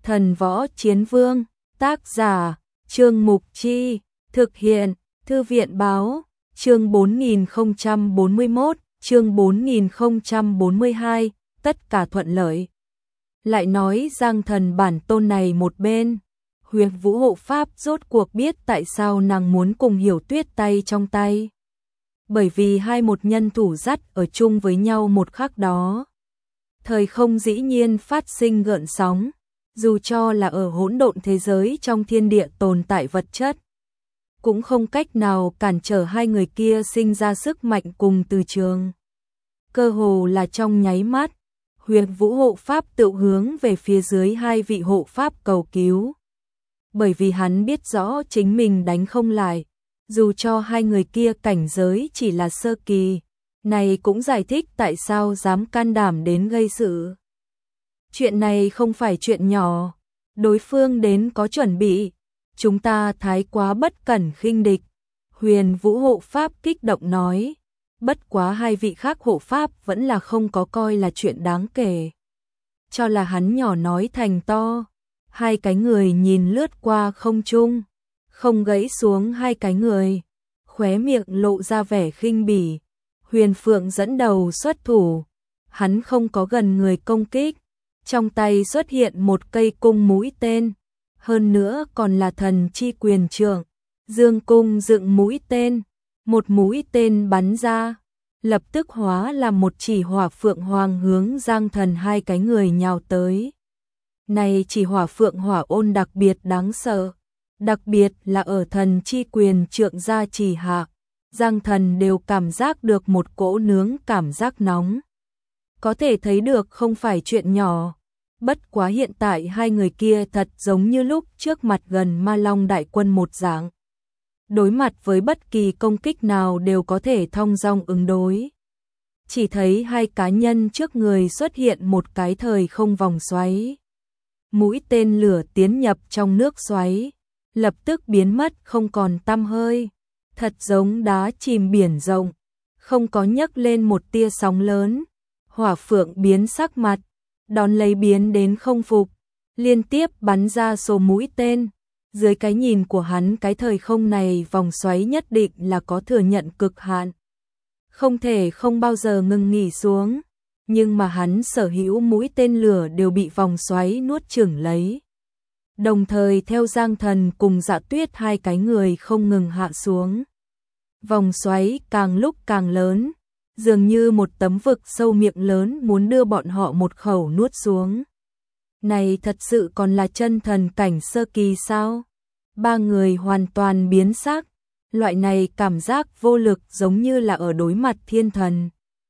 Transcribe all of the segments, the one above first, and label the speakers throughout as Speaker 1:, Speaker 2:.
Speaker 1: Thần Võ Chiến Vương, tác giả, Trương Mục Chi, thực hiện, Thư viện Báo, chương 4041, chương 4042, tất cả thuận lợi. Lại nói Giang Thần bản tôn này một bên, Huyền Vũ hộ pháp rốt cuộc biết tại sao nàng muốn cùng Hiểu Tuyết tay trong tay. Bởi vì hai một nhân thủ dắt ở chung với nhau một khắc đó. Thời không dĩ nhiên phát sinh gợn sóng, dù cho là ở hỗn độn thế giới trong thiên địa tồn tại vật chất, cũng không cách nào cản trở hai người kia sinh ra sức mạnh cùng từ trường. Cơ hồ là trong nháy mắt, Huyền Vũ hộ pháp tự hướng về phía dưới hai vị hộ pháp cầu cứu. Bởi vì hắn biết rõ chính mình đánh không lại, dù cho hai người kia cảnh giới chỉ là sơ kỳ, này cũng giải thích tại sao dám can đảm đến gây sự. Chuyện này không phải chuyện nhỏ, đối phương đến có chuẩn bị, chúng ta thái quá bất cẩn khinh địch. Huyền Vũ hộ pháp kích động nói, bất quá hai vị khác hộ pháp vẫn là không có coi là chuyện đáng kể. Cho là hắn nhỏ nói thành to, hai cái người nhìn lướt qua không trung, không gãy xuống hai cái người, khóe miệng lộ ra vẻ khinh bỉ. Huyền Phượng dẫn đầu xuất thủ, hắn không có gần người công kích, trong tay xuất hiện một cây cung mũi tên, hơn nữa còn là thần chi quyền trượng, dương cung dựng mũi tên, một mũi tên bắn ra, lập tức hóa làm một chỉ hỏa phượng hoàng hướng Giang Thần hai cái người nhào tới. Này chỉ hỏa phượng hỏa ôn đặc biệt đáng sợ, đặc biệt là ở thần chi quyền trượng gia trì hạ, Giang Thần đều cảm giác được một cỗ nướng cảm giác nóng. Có thể thấy được không phải chuyện nhỏ, bất quá hiện tại hai người kia thật giống như lúc trước mặt gần Ma Long đại quân một dạng. Đối mặt với bất kỳ công kích nào đều có thể thong dong ứng đối. Chỉ thấy hai cá nhân trước người xuất hiện một cái thời không vòng xoáy. Mũi tên lửa tiến nhập trong nước xoáy, lập tức biến mất không còn tăm hơi, thật giống đá chìm biển rộng, không có nhấc lên một tia sóng lớn. Hỏa phượng biến sắc mặt, đón lấy biến đến không phục, liên tiếp bắn ra số mũi tên. Dưới cái nhìn của hắn cái thời không này vòng xoáy nhất định là có thừa nhận cực hạn, không thể không bao giờ ngừng nghỉ xuống. Nhưng mà hắn sở hữu mũi tên lửa đều bị vòng xoáy nuốt chửng lấy. Đồng thời theo Giang Thần cùng Dạ Tuyết hai cái người không ngừng hạ xuống. Vòng xoáy càng lúc càng lớn, dường như một tấm vực sâu miệng lớn muốn đưa bọn họ một khẩu nuốt xuống. Này thật sự còn là chân thần cảnh sơ kỳ sao? Ba người hoàn toàn biến sắc, loại này cảm giác vô lực giống như là ở đối mặt thiên thần.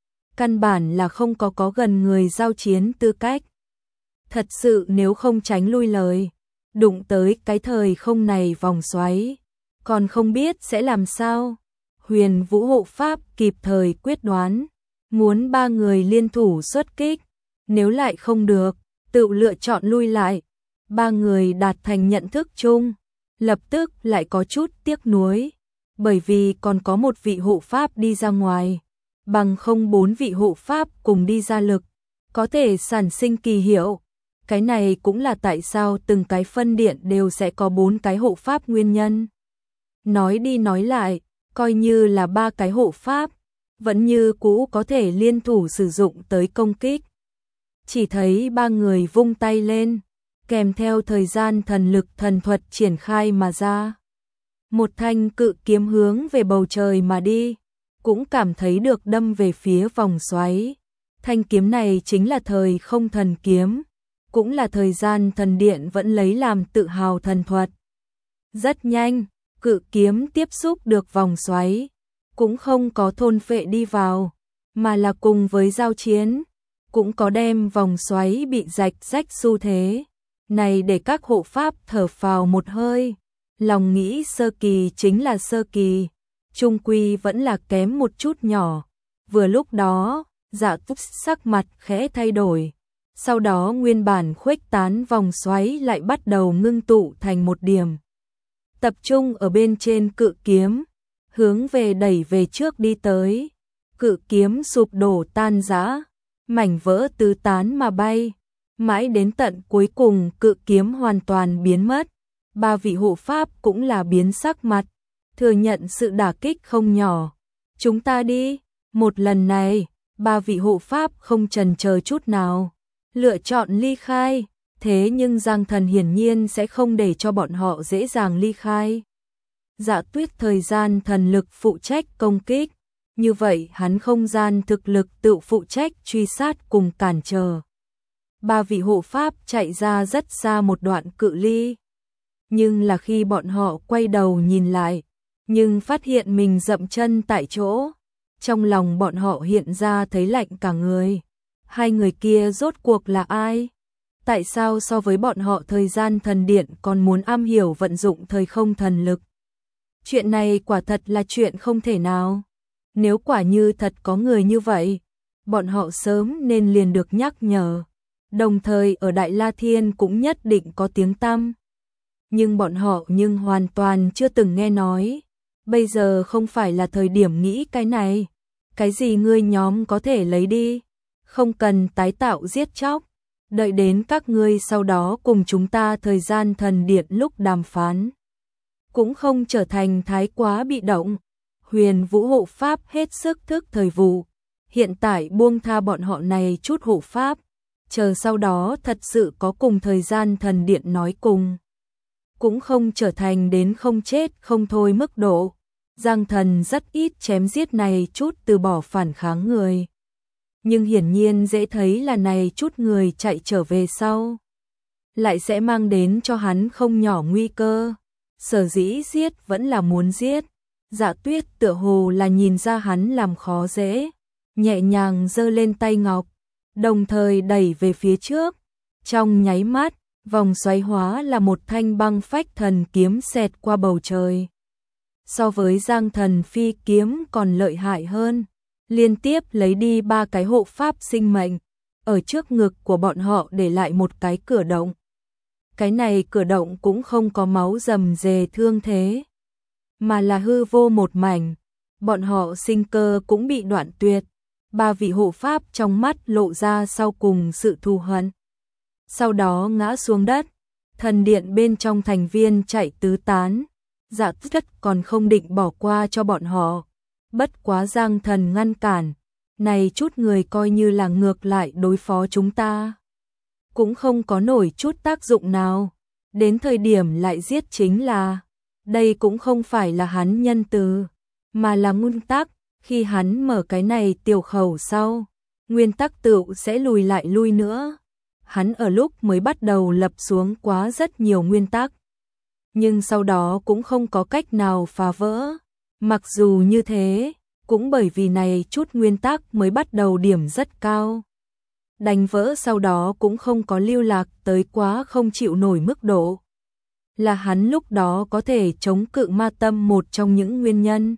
Speaker 1: Căn bản là không có gần người giao chiến tư cách. Thật sự nếu không tránh lui lời, đụng tới cái thời không này vòng xoáy, còn không biết sẽ làm sao. Huyền Vũ hộ pháp kịp thời quyết đoán, muốn ba người liên thủ xuất kích, nếu lại không được, tự lựa chọn lui lại. Ba người đạt thành nhận thức chung, lập tức lại có chút tiếc nuối, bởi vì còn có một vị hộ pháp đi ra ngoài, bằng không bốn vị hộ pháp cùng đi ra lực, có thể sản sinh kỳ hiệu. Cái này cũng là tại sao từng cái phân điện đều sẽ có 4 cái hộ pháp nguyên nhân. Nói đi nói lại, coi như là 3 cái hộ pháp, vẫn như cũ có thể liên thủ sử dụng tới công kích. Chỉ thấy ba người vung tay lên, kèm theo thời gian thần lực thần thuật triển khai mà ra. Một thanh cự kiếm hướng về bầu trời mà đi, cũng cảm thấy được đâm về phía vòng xoáy. Thanh kiếm này chính là thời không thần kiếm, cũng là thời gian thần điện vẫn lấy làm tự hào thần thuật. Rất nhanh, cự kiếm tiếp xúc được vòng xoáy, cũng không có thôn phệ đi vào, mà là cùng với giao chiến, cũng có đem vòng xoáy bị rạch rách xu thế. Này để các hộ pháp thở phào một hơi, lòng nghĩ sơ kỳ chính là sơ kỳ, chung quy vẫn là kém một chút nhỏ. Vừa lúc đó, Dạ Túc sắc mặt khẽ thay đổi, sau đó nguyên bản khuếch tán vòng xoáy lại bắt đầu ngưng tụ thành một điểm. Tập trung ở bên trên cự kiếm, hướng về đẩy về trước đi tới. Cự kiếm sụp đổ tan rã, mảnh vỡ tứ tán mà bay. Mãi đến tận cuối cùng cự kiếm hoàn toàn biến mất, ba vị hộ pháp cũng là biến sắc mặt, thừa nhận sự đả kích không nhỏ. Chúng ta đi, một lần này, ba vị hộ pháp không chần chờ chút nào, lựa chọn ly khai, thế nhưng Giang Thần hiển nhiên sẽ không để cho bọn họ dễ dàng ly khai. Dạ Tuyết thời gian thần lực phụ trách công kích, như vậy hắn không gian thực lực tự phụ trách truy sát cùng cản trở. Ba vị hộ pháp chạy ra rất xa một đoạn cự ly, nhưng là khi bọn họ quay đầu nhìn lại, nhưng phát hiện mình dậm chân tại chỗ, trong lòng bọn họ hiện ra thấy lạnh cả người. Hai người kia rốt cuộc là ai? Tại sao so với bọn họ thời gian thần điện còn muốn am hiểu vận dụng thời không thần lực? Chuyện này quả thật là chuyện không thể nào. Nếu quả như thật có người như vậy, bọn họ sớm nên liền được nhắc nhở. Đồng thời ở Đại La Thiên cũng nhất định có tiếng tăm. Nhưng bọn họ hoàn toàn chưa từng nghe nói. Bây giờ không phải là thời điểm nghĩ cái này. Cái gì ngươi nhóm có thể lấy đi, không cần tái tạo giết chóc. Đợi đến các ngươi sau đó cùng chúng ta thời gian thần điện lúc đàm phán. Cũng không trở thành thái quá bị động. Huyền Vũ hộ pháp hết sức thức thời vụ. Hiện tại buông tha bọn họ này chút hộ pháp. Chờ sau đó thật sự có cùng thời gian thần điện nói cùng. Cũng không trở thành đến không chết không thôi mức độ. Giang Thần rất ít chém giết này chút từ bỏ phản kháng người. Nhưng hiển nhiên dễ thấy là này chút người chạy trở về sau, lại sẽ mang đến cho hắn không nhỏ nguy cơ. Sở dĩ giết vẫn là muốn giết. Dạ Tuyết tựa hồ là nhìn ra hắn làm khó dễ, nhẹ nhàng giơ lên tay ngọc, đồng thời đẩy về phía trước. Trong nháy mắt, vòng xoáy hóa là một thanh băng phách thần kiếm xẹt qua bầu trời. So với Giang Thần phi kiếm còn lợi hại hơn, liên tiếp lấy đi ba cái hộ pháp sinh mệnh, ở trước ngực của bọn họ để lại một cái cửa động. Cái này cửa động cũng không có máu rầm rề thương thế, mà là hư vô một mảnh, bọn họ sinh cơ cũng bị đoạn tuyệt. Ba vị hộ pháp trong mắt lộ ra sau cùng sự thù hận. Sau đó ngã xuống đất, thần điện bên trong thành viên chạy tứ tán. Dạ Tuyết còn không định bỏ qua cho bọn họ. Bất quá Giang Thần ngăn cản, này chút người coi như là ngược lại đối phó chúng ta, cũng không có nổi chút tác dụng nào. Đến thời điểm lại giết chính là, đây cũng không phải là hắn nhân từ, mà là nguyên tắc. Khi hắn mở cái này tiểu khẩu sau, nguyên tắc tự sẽ lùi lại lui nữa. Hắn ở lúc mới bắt đầu lập xuống quá rất nhiều nguyên tắc, nhưng sau đó cũng không có cách nào phá vỡ. Mặc dù như thế, cũng bởi vì này chút nguyên tắc mới bắt đầu điểm rất cao, đánh vỡ sau đó cũng không có lưu lạc tới quá không chịu nổi mức độ. Là hắn lúc đó có thể chống cự ma tâm một trong những nguyên nhân.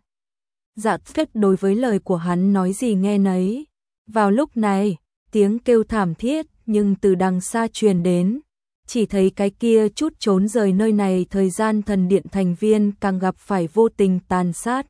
Speaker 1: Dạ Tuyết đối với lời của hắn nói gì nghe nấy. Vào lúc này, tiếng kêu thảm thiết nhưng từ đằng xa truyền đến. Chỉ thấy cái kia chút trốn rời nơi này thời gian thần điện thành viên càng gặp phải vô tình tàn sát.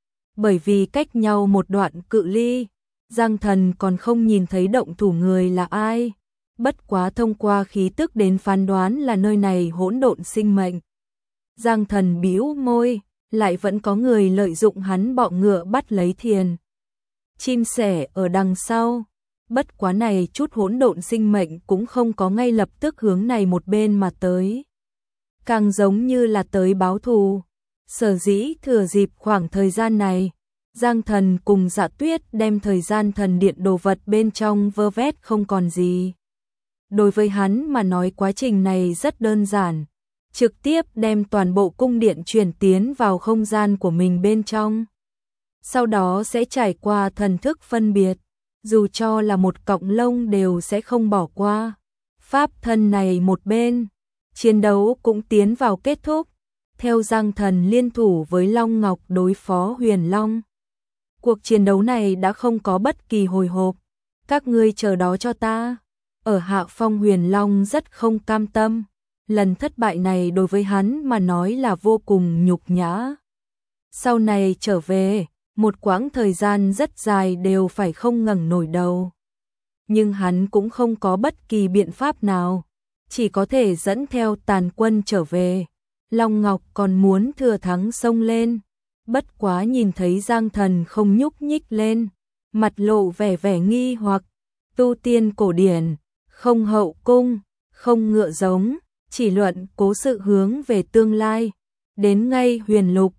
Speaker 1: Bởi vì cách nhau một đoạn cự ly, Giang Thần còn không nhìn thấy động thủ người là ai. Bất quá thông qua khí tức đến phán đoán là nơi này hỗn độn sinh mệnh. Giang Thần bĩu môi, lại vẫn có người lợi dụng hắn bọ ngựa bắt lấy thiền. Chim sẻ ở đằng sau. Bất quá này chút hỗn độn sinh mệnh cũng không có ngay lập tức hướng này một bên mà tới. Càng giống như là tới báo thù. Sở dĩ thừa dịp khoảng thời gian này, Giang Thần cùng Dạ Tuyết đem thời gian thần điện đồ vật bên trong vơ vét không còn gì. Đối với hắn mà nói quá trình này rất đơn giản. Trực tiếp đem toàn bộ cung điện chuyển tiến vào không gian của mình bên trong. Sau đó sẽ trải qua thần thức phân biệt. Dù cho là một cọng lông đều sẽ không bỏ qua. Pháp thân này một bên, chiến đấu cũng tiến vào kết thúc. Theo Giang Thần liên thủ với Long Ngọc đối phó Huyền Long. Cuộc chiến đấu này đã không có bất kỳ hồi hộp. Các ngươi chờ đó cho ta. Ở hạ phong Huyền Long rất không cam tâm. Lần thất bại này đối với hắn mà nói là vô cùng nhục nhã. Sau này trở về, một quãng thời gian rất dài đều phải không ngẩng nổi đầu. nhưng hắn cũng không có bất kỳ biện pháp nào, chỉ có thể dẫn theo tàn quân trở về. Long Ngọc còn muốn thừa thắng xông lên, bất quá nhìn thấy Giang Thần không nhúc nhích lên, mặt lộ vẻ nghi hoặc, tu tiên cổ điển, không hậu cung, không ngựa giống, chỉ luận cố sự hướng về tương lai, đến ngay huyền lục,